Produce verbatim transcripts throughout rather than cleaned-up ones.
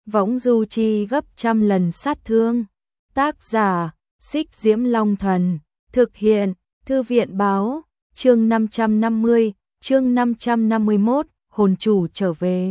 võng du chi gấp trăm lần sát thương. Tác giả, Xích Diễm Long Thần, thực hiện, Thư viện báo, chương năm trăm năm mươi, chương năm trăm năm mươi mốt, hồn chủ trở về.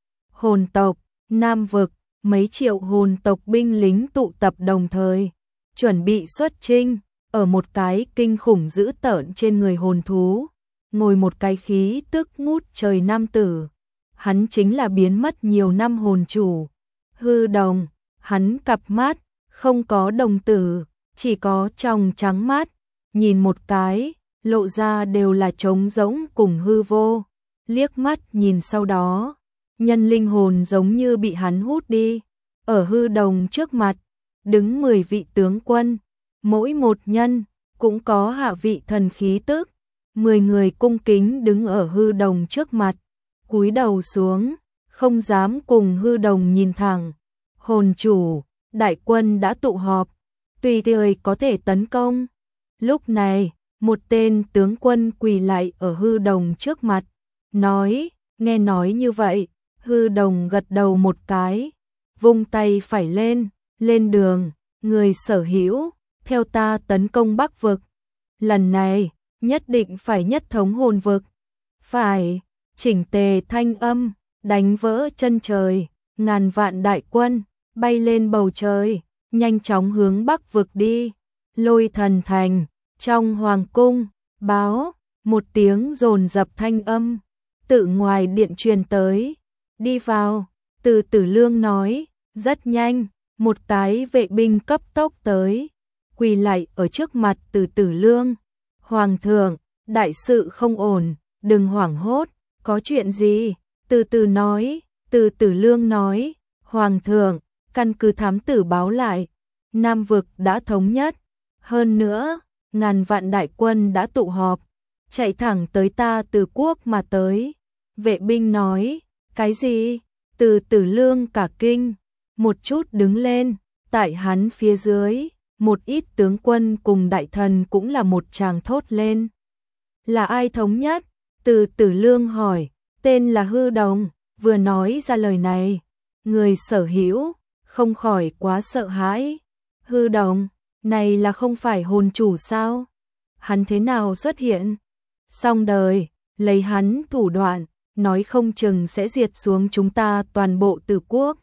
Hồn tộc, Nam vực, mấy triệu hồn tộc binh lính tụ tập đồng thời, chuẩn bị xuất chinh, ở một cái kinh khủng dữ tợn trên người hồn thú, ngồi một cái khí tức ngút trời nam tử. Hắn chính là biến mất nhiều năm hồn chủ, Hư Đồng. Hắn cặp mắt không có đồng tử, chỉ có tròng trắng mắt, nhìn một cái, lộ ra đều là trống rỗng cùng hư vô. Liếc mắt nhìn sau đó, nhân linh hồn giống như bị hắn hút đi. Ở Hư Đồng trước mặt, đứng mười vị tướng quân, mỗi một nhân cũng có hạ vị thần khí tức. Mười người cung kính đứng ở Hư Đồng trước mặt, cúi đầu xuống, không dám cùng Hư Đồng nhìn thẳng. Hồn chủ, đại quân đã tụ họp, tùy thời có thể tấn công. Lúc này, một tên tướng quân quỳ lại ở Hư Đồng trước mặt, nói, nghe nói như vậy, Hư Đồng gật đầu một cái, vung tay phải lên, lên đường, người sở hữu, theo ta tấn công Bắc vực. Lần này, nhất định phải nhất thống hồn vực. Phải, chỉnh tề thanh âm, đánh vỡ chân trời, ngàn vạn đại quân, bay lên bầu trời, nhanh chóng hướng Bắc vực đi. Lôi Thần Thành, trong hoàng cung, báo, một tiếng dồn dập thanh âm, tự ngoài điện truyền tới. Đi vào, Từ Tử Lương nói, rất nhanh, một cái vệ binh cấp tốc tới, quỳ lại ở trước mặt Từ Tử Lương. Hoàng thượng, đại sự không ổn, đừng hoảng hốt, có chuyện gì? Từ từ nói, Từ Tử Lương nói, Hoàng thượng, căn cứ thám tử báo lại, Nam vực đã thống nhất, hơn nữa, ngàn vạn đại quân đã tụ họp, chạy thẳng tới ta Từ quốc mà tới. Vệ binh nói, cái gì? Từ Tử Lương cả kinh, một chút đứng lên, tại hắn phía dưới, một ít tướng quân cùng đại thần cũng là một tràng thốt lên. Là ai thống nhất? Từ Tử Lương hỏi, tên là Hư Đồng. Vừa nói ra lời này, người sở hữu không khỏi quá sợ hãi. Hư Đồng, này là không phải hồn chủ sao? Hắn thế nào xuất hiện? Xong đời, lấy hắn thủ đoạn, nói không chừng sẽ diệt xuống chúng ta toàn bộ Từ quốc.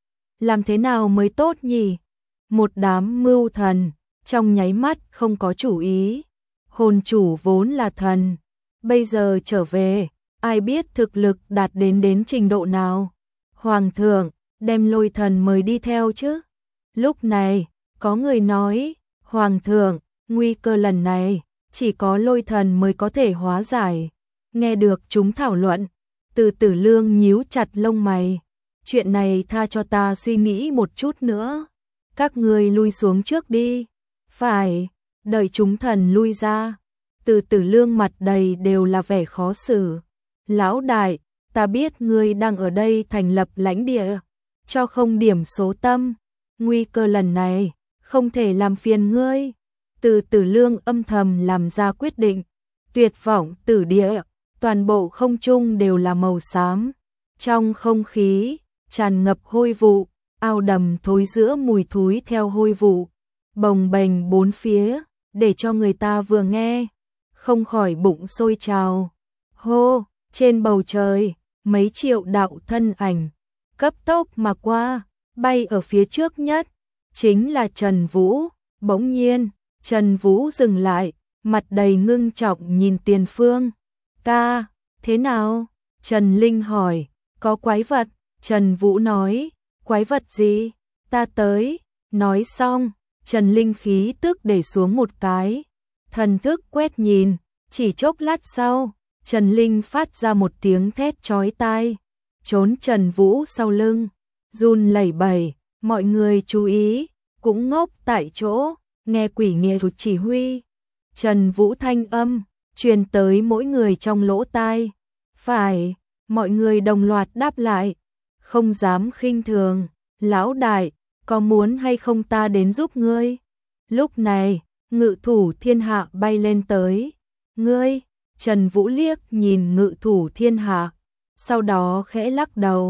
Làm thế nào mới tốt nhỉ? Một đám mưu thần, trong nháy mắt không có chủ ý. Hồn chủ vốn là thần, bây giờ trở về, ai biết thực lực đạt đến đến trình độ nào. Hoàng thượng, đem Lôi Thần mời đi theo chứ. Lúc này, có người nói, Hoàng thượng, nguy cơ lần này, chỉ có Lôi Thần mới có thể hóa giải. Nghe được chúng thảo luận, Từ Tử Lương nhíu chặt lông mày. Chuyện này tha cho ta suy nghĩ một chút nữa. Các người lui xuống trước đi. Phải, đợi chúng thần lui ra. Từ Tử Lương mặt đầy đều là vẻ khó xử. Lão đại, ta biết ngươi đang ở đây thành lập lãnh địa, cho không điểm số tâm. Nguy cơ lần này, không thể làm phiền ngươi. Từ Tử Lương âm thầm làm ra quyết định. Tuyệt vọng tử địa, toàn bộ không trung đều là màu xám. Trong không khí, tràn ngập hôi vụ, ao đầm thối giữa mùi thúi theo hôi vụ, bồng bềnh bốn phía, để cho người ta vừa nghe, không khỏi bụng sôi trào. Hô, trên bầu trời, mấy triệu đạo thân ảnh, cấp tốc mà qua, bay ở phía trước nhất, chính là Trần Vũ. Bỗng nhiên, Trần Vũ dừng lại, mặt đầy ngưng trọng nhìn tiền phương. Ca, thế nào? Trần Linh hỏi, có quái vật. Trần Vũ nói, quái vật gì? Ta tới. Nói xong, Trần Linh khí tức để xuống một cái. Thần thức quét nhìn, chỉ chốc lát sau, Trần Linh phát ra một tiếng thét chói tai, trốn Trần Vũ sau lưng, run lẩy bẩy. Mọi người chú ý, cũng ngốc tại chỗ, nghe quỷ nghệ thuật chỉ huy. Trần Vũ thanh âm, truyền tới mỗi người trong lỗ tai. Phải, mọi người đồng loạt đáp lại. Không dám khinh thường, lão đại, có muốn hay không ta đến giúp ngươi? Lúc này, Ngự Thủ Thiên Hạ bay lên tới. Ngươi? Trần Vũ liếc nhìn Ngự Thủ Thiên Hạ, sau đó khẽ lắc đầu.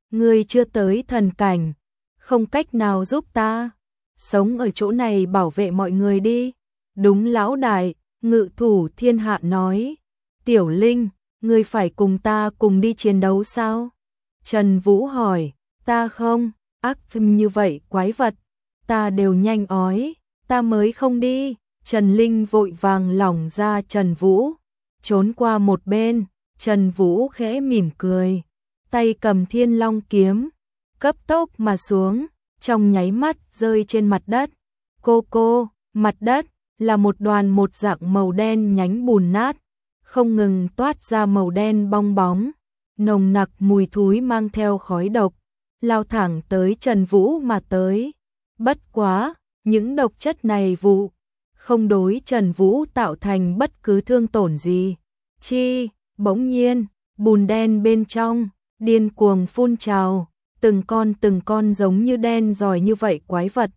ngươi chưa tới thần cảnh, không cách nào giúp ta, sống ở chỗ này bảo vệ mọi người đi. Đúng lão đại, ngự thủ thiên hạ nói, Tiểu Linh, ngươi phải cùng ta cùng đi chiến đấu sao? Trần Vũ hỏi, ta không, ác như vậy quái vật, ta đều nhanh ói, ta mới không đi. Trần Linh vội vàng lỏng ra Trần Vũ, trốn qua một bên. Trần Vũ khẽ mỉm cười, tay cầm Thiên Long kiếm, cấp tốc mà xuống, trong nháy mắt rơi trên mặt đất. Cô cô, mặt đất là một đoàn một dạng màu đen nhánh bùn nát, không ngừng toát ra màu đen bong bóng, nồng nặc mùi thúi mang theo khói độc, lao thẳng tới Trần Vũ mà tới. Bất quá, những độc chất này vụ không đối Trần Vũ tạo thành bất cứ thương tổn gì. Chi, bỗng nhiên, bùn đen bên trong điên cuồng phun trào, từng con từng con giống như đen giỏi như vậy quái vật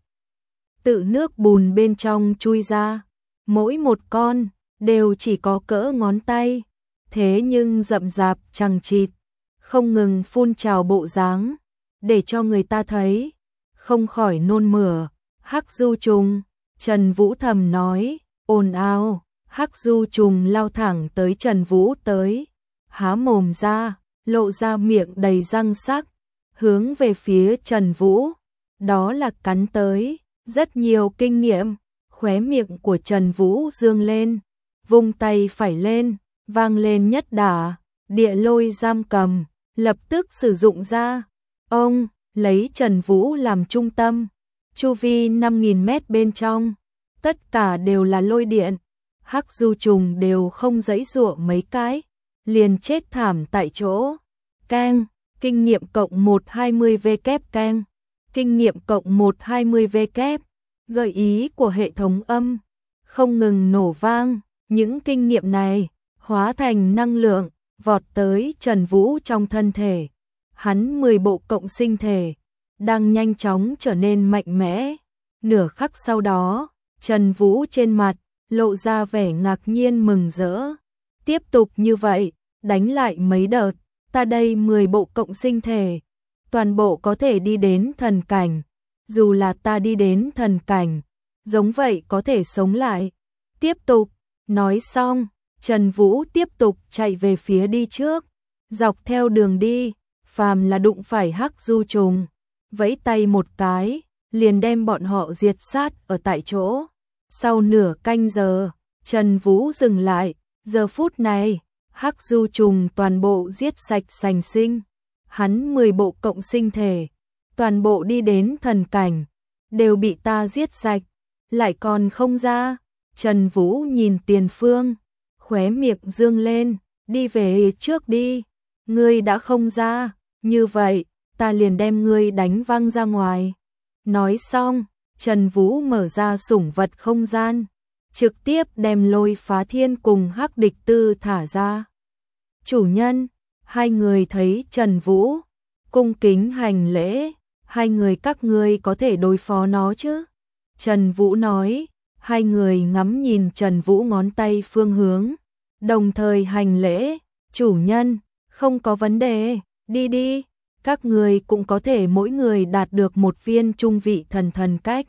tự nước bùn bên trong chui ra, mỗi một con đều chỉ có cỡ ngón tay, thế nhưng rậm rạp chằng chịt, không ngừng phun trào bộ dáng, để cho người ta thấy không khỏi nôn mửa. Hắc du trùng, Trần Vũ thầm nói, ồn ào. Hắc du trùng lao thẳng tới Trần Vũ tới, há mồm ra, lộ ra miệng đầy răng sắc, hướng về phía Trần Vũ, đó là cắn tới. Rất nhiều kinh nghiệm, khóe miệng của Trần Vũ dương lên, vung tay phải lên, vang lên nhất đả, địa lôi giam cầm, lập tức sử dụng ra. Ông lấy Trần Vũ làm trung tâm, chu vi năm nghìn mét bên trong, tất cả đều là lôi điện. Hắc du trùng đều không giãy giụa mấy cái, liền chết thảm tại chỗ. Keng, kinh nghiệm cộng một trăm hai mươi V kép keng, kinh nghiệm cộng một trăm hai mươi V kép, gợi ý của hệ thống âm, không ngừng nổ vang, những kinh nghiệm này hóa thành năng lượng, vọt tới Trần Vũ trong thân thể. Hắn mười bộ cộng sinh thể, đang nhanh chóng trở nên mạnh mẽ. Nửa khắc sau đó, Trần Vũ trên mặt lộ ra vẻ ngạc nhiên mừng rỡ. Tiếp tục như vậy, đánh lại mấy đợt, ta đây mười bộ cộng sinh thể, toàn bộ có thể đi đến thần cảnh. Dù là ta đi đến thần cảnh, giống vậy có thể sống lại. Tiếp tục, nói xong, Trần Vũ tiếp tục chạy về phía đi trước, dọc theo đường đi, phàm là đụng phải hắc du trùng, vẫy tay một cái, liền đem bọn họ diệt sát ở tại chỗ. Sau nửa canh giờ, Trần Vũ dừng lại, giờ phút này, hắc du trùng toàn bộ giết sạch sành sinh. Hắn mười bộ cộng sinh thể, toàn bộ đi đến thần cảnh, đều bị ta giết sạch, lại còn không ra. Trần Vũ nhìn tiền phương, khóe miệng dương lên, đi về trước đi, ngươi đã không ra, như vậy, ta liền đem ngươi đánh văng ra ngoài. Nói xong, Trần Vũ mở ra sủng vật không gian, trực tiếp đem Lôi Phá Thiên cùng Hắc Địch Tư thả ra. Chủ nhân, hai người thấy Trần Vũ, cung kính hành lễ, hai người các ngươi có thể đối phó nó chứ? Trần Vũ nói, hai người ngắm nhìn Trần Vũ ngón tay phương hướng, đồng thời hành lễ, chủ nhân, không có vấn đề, đi đi, các người cũng có thể mỗi người đạt được một viên trung vị thần thần cách.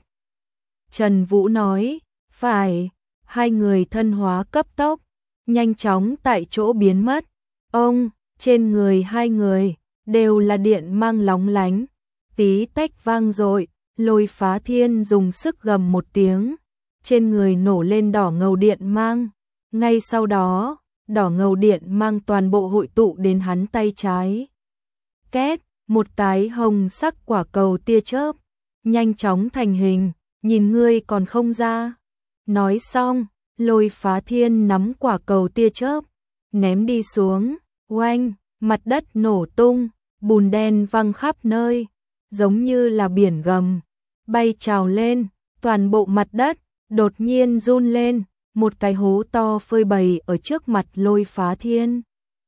Trần Vũ nói, phải, hai người thân hóa cấp tốc, nhanh chóng tại chỗ biến mất. Ông, trên người hai người, đều là điện mang lóng lánh, tí tách vang dội. Lôi Phá Thiên dùng sức gầm một tiếng, trên người nổ lên đỏ ngầu điện mang. Ngay sau đó, đỏ ngầu điện mang toàn bộ hội tụ đến hắn tay trái. Két, một cái hồng sắc quả cầu tia chớp, nhanh chóng thành hình, nhìn ngươi còn không ra. Nói xong, Lôi Phá Thiên nắm quả cầu tia chớp, ném đi xuống, oanh, mặt đất nổ tung, bùn đen văng khắp nơi, giống như là biển gầm, bay trào lên, toàn bộ mặt đất đột nhiên run lên, một cái hố to phơi bày ở trước mặt Lôi Phá Thiên.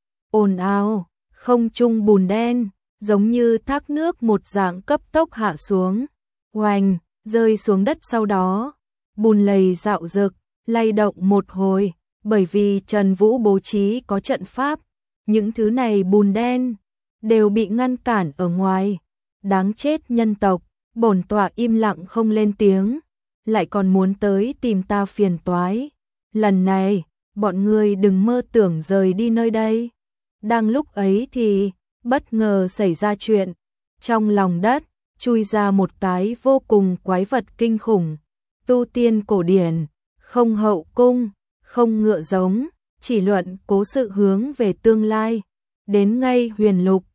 Ồn ào, không trung bùn đen, giống như thác nước một dạng cấp tốc hạ xuống, oanh, rơi xuống đất. Sau đó, bùn lầy dạo dực, lay động một hồi, bởi vì Trần Vũ bố trí có trận pháp, những thứ này bùn đen đều bị ngăn cản ở ngoài. Đáng chết nhân tộc, bổn tọa im lặng không lên tiếng, lại còn muốn tới tìm ta phiền toái. Lần này, bọn ngươi đừng mơ tưởng rời đi nơi đây. Đang lúc ấy thì, bất ngờ xảy ra chuyện. Trong lòng đất, chui ra một cái vô cùng quái vật kinh khủng. Tu tiên cổ điển, không hậu cung, không ngựa giống, chỉ luận cố sự hướng về tương lai. Đến ngay huyền lục,